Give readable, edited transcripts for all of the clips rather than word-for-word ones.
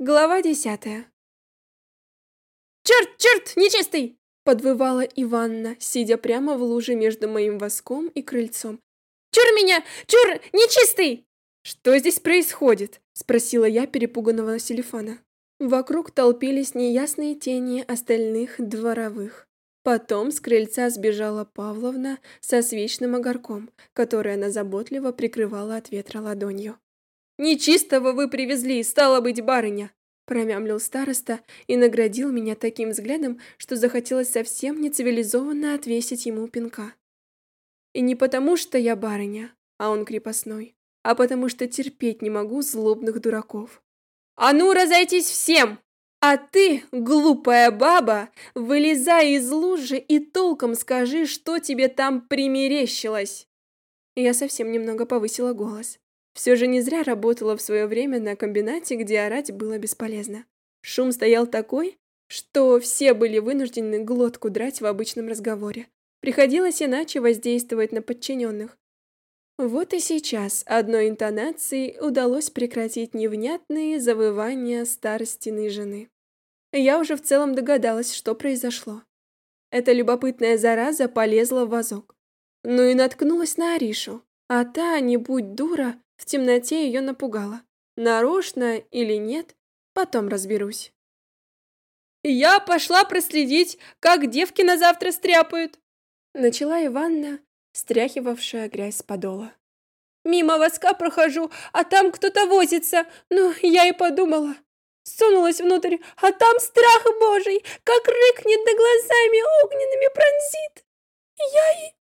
Глава 10. «Черт, черт, нечистый!» — подвывала Иванна, сидя прямо в луже между моим воском и крыльцом. «Чур меня! Чур, нечистый!» «Что здесь происходит?» — спросила я перепуганного Селифана. Вокруг толпились неясные тени остальных дворовых. Потом с крыльца сбежала Павловна со свечным огарком, который она заботливо прикрывала от ветра ладонью. «Нечистого вы привезли, стало быть, барыня!» Промямлил староста и наградил меня таким взглядом, что захотелось совсем нецивилизованно отвесить ему пинка. И не потому, что я барыня, а он крепостной, а потому что терпеть не могу злобных дураков. «А ну, разойтись всем! А ты, глупая баба, вылезай из лужи и толком скажи, что тебе там примерещилось!» Я совсем немного повысила голос. Все же не зря работала в свое время на комбинате, где орать было бесполезно. Шум стоял такой, что все были вынуждены глотку драть в обычном разговоре. Приходилось иначе воздействовать на подчиненных. Вот и сейчас одной интонацией удалось прекратить невнятные завывания старостиной жены. Я уже в целом догадалась, что произошло. Эта любопытная зараза полезла в вазок. Ну и наткнулась на Аришу, а та, не будь дура, в темноте ее напугала. Нарочно или нет, потом разберусь. «Я пошла проследить, как девки на завтра стряпают», начала Иванна, стряхивавшая грязь с подола. «Мимо воска прохожу, а там кто-то возится. Ну, я и подумала. Сунулась внутрь, а там страх божий, как рыкнет да глазами огненными пронзит. Я и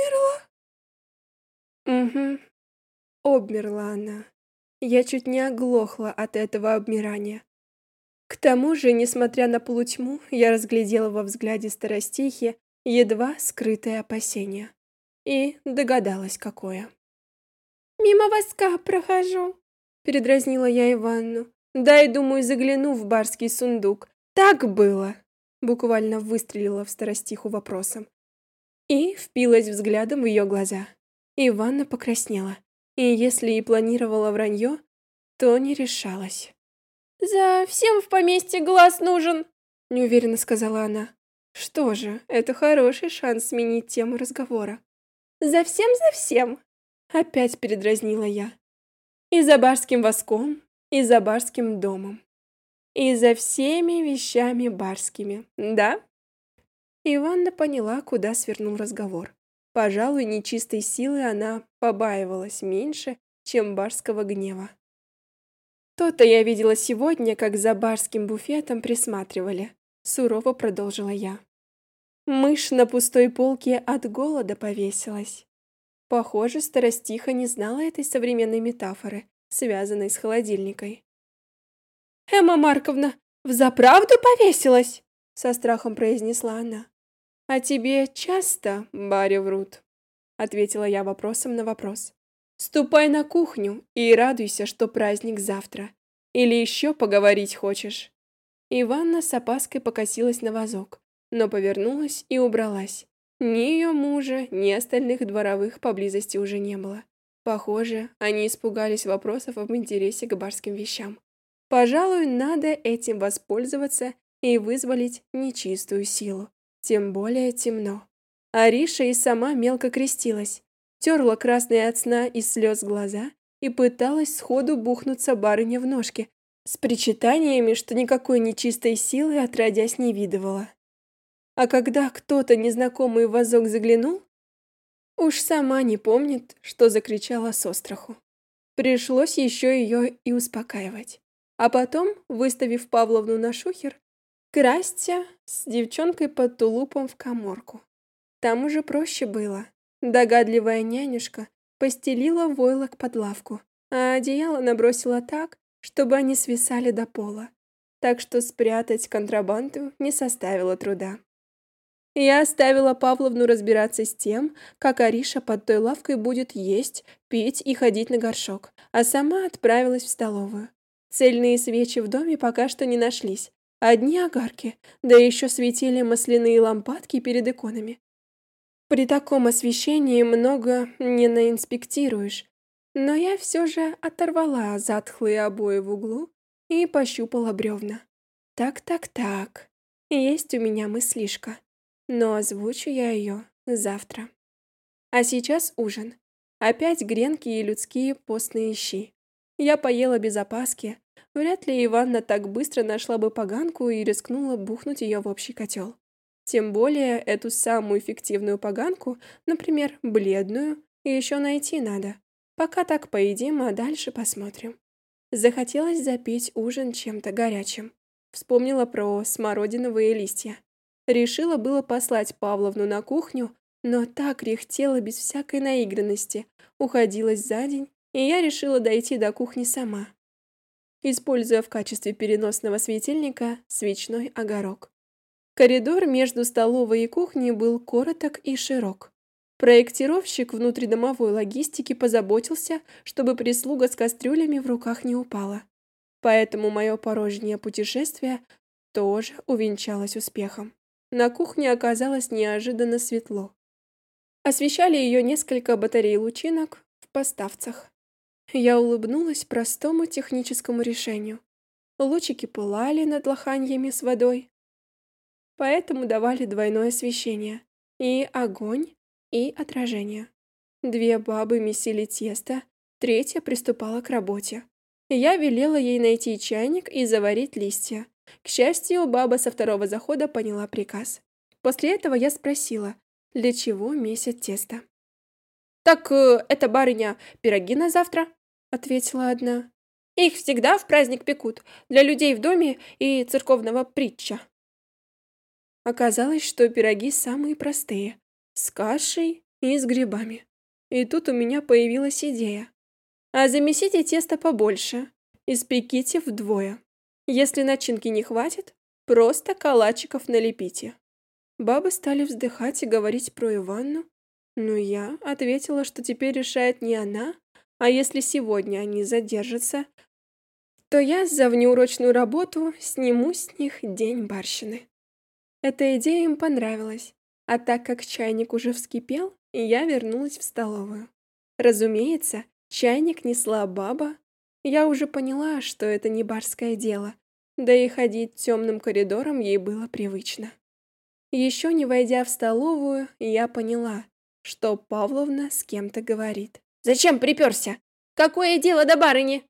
обмерла». Угу, обмерла она. Я чуть не оглохла от этого обмирания. К тому же, несмотря на полутьму, я разглядела во взгляде старостихи едва скрытое опасение. И догадалась, какое. «Мимо воска прохожу», — передразнила я Иванну. «Дай, думаю, загляну в барский сундук. Так было!» Буквально выстрелила в старостиху вопросом. И впилась взглядом в ее глаза. Иванна покраснела. И если и планировала вранье, то не решалась. «За всем в поместье глаз нужен», — неуверенно сказала она. Что же, это хороший шанс сменить тему разговора. «За всем», — опять передразнила я. «И за барским воском, и за барским домом, и за всеми вещами барскими, да?» Иванна поняла, куда свернул разговор. Пожалуй, нечистой силы она побаивалась меньше, чем барского гнева. То-то я видела сегодня, как за барским буфетом присматривали. Сурово продолжила я. Мышь на пустой полке от голода повесилась. Похоже, старостиха не знала этой современной метафоры, связанной с холодильникой. «Эмма Марковна, взаправду повесилась?» Со страхом произнесла она. «А тебе часто баре врут?» Ответила я вопросом на вопрос. «Ступай на кухню и радуйся, что праздник завтра. Или еще поговорить хочешь?» Иванна с опаской покосилась на вазок, но повернулась и убралась. Ни ее мужа, ни остальных дворовых поблизости уже не было. Похоже, они испугались вопросов об интересе к барским вещам. Пожалуй, надо этим воспользоваться и вызволить нечистую силу. Тем более темно. Ариша и сама мелко крестилась, терла красные от сна и слез глаза и пыталась сходу бухнуться барыне в ножки, с причитаниями, что никакой нечистой силы отродясь не видывала. А когда кто-то незнакомый в вазок заглянул, уж сама не помнит, что закричала с остраху. Пришлось еще ее и успокаивать. А потом, выставив Павловну на шухер, красться с девчонкой под тулупом в каморку. Там уже проще было. Догадливая нянюшка постелила войлок под лавку, а одеяло набросила так, чтобы они свисали до пола. Так что спрятать контрабанду не составило труда. Я оставила Павловну разбираться с тем, как Ариша под той лавкой будет есть, пить и ходить на горшок, а сама отправилась в столовую. Цельные свечи в доме пока что не нашлись. Одни огарки, да еще светили масляные лампадки перед иконами. При таком освещении много не наинспектируешь, но я все же оторвала затхлые обои в углу и пощупала бревна. Так. Есть у меня мыслишка, но озвучу я ее завтра. А сейчас ужин. Опять гренки и людские постные щи. Я поела без опаски. Вряд ли Иванна так быстро нашла бы поганку и рискнула бухнуть ее в общий котел. Тем более эту самую фиктивную поганку, например, бледную, еще найти надо. Пока так поедим, а дальше посмотрим. Захотелось запить ужин чем-то горячим. Вспомнила про смородиновые листья. Решила было послать Павловну на кухню, но так кряхтела без всякой наигранности, уходилась за день, и я решила дойти до кухни сама, используя в качестве переносного светильника свечной огорок. Коридор между столовой и кухней был короток и широк. Проектировщик внутридомовой логистики позаботился, чтобы прислуга с кастрюлями в руках не упала. Поэтому мое порожнее путешествие тоже увенчалось успехом. На кухне оказалось неожиданно светло. Освещали ее несколько батарей лучинок в поставцах. Я улыбнулась простому техническому решению. Лучики пылали над лоханьями с водой, поэтому давали двойное освещение. И огонь, и отражение. Две бабы месили тесто, третья приступала к работе. Я велела ей найти чайник и заварить листья. К счастью, баба со второго захода поняла приказ. После этого я спросила, для чего месят тесто. «Так это, барыня, пироги на завтра?» — ответила одна. «Их всегда в праздник пекут, для людей в доме и церковного притча». Оказалось, что пироги самые простые, с кашей и с грибами. И тут у меня появилась идея. А замесите тесто побольше, испеките вдвое. Если начинки не хватит, просто калачиков налепите. Бабы стали вздыхать и говорить про Иванну, но я ответила, что теперь решает не она, а если сегодня они задержатся, то я за внеурочную работу сниму с них день барщины. Эта идея им понравилась, а так как чайник уже вскипел, я вернулась в столовую. Разумеется, чайник несла баба. Я уже поняла, что это не барское дело, да и ходить темным коридором ей было привычно. Еще не войдя в столовую, я поняла, что Павловна с кем-то говорит. «Зачем приперся? Какое дело до барыни?»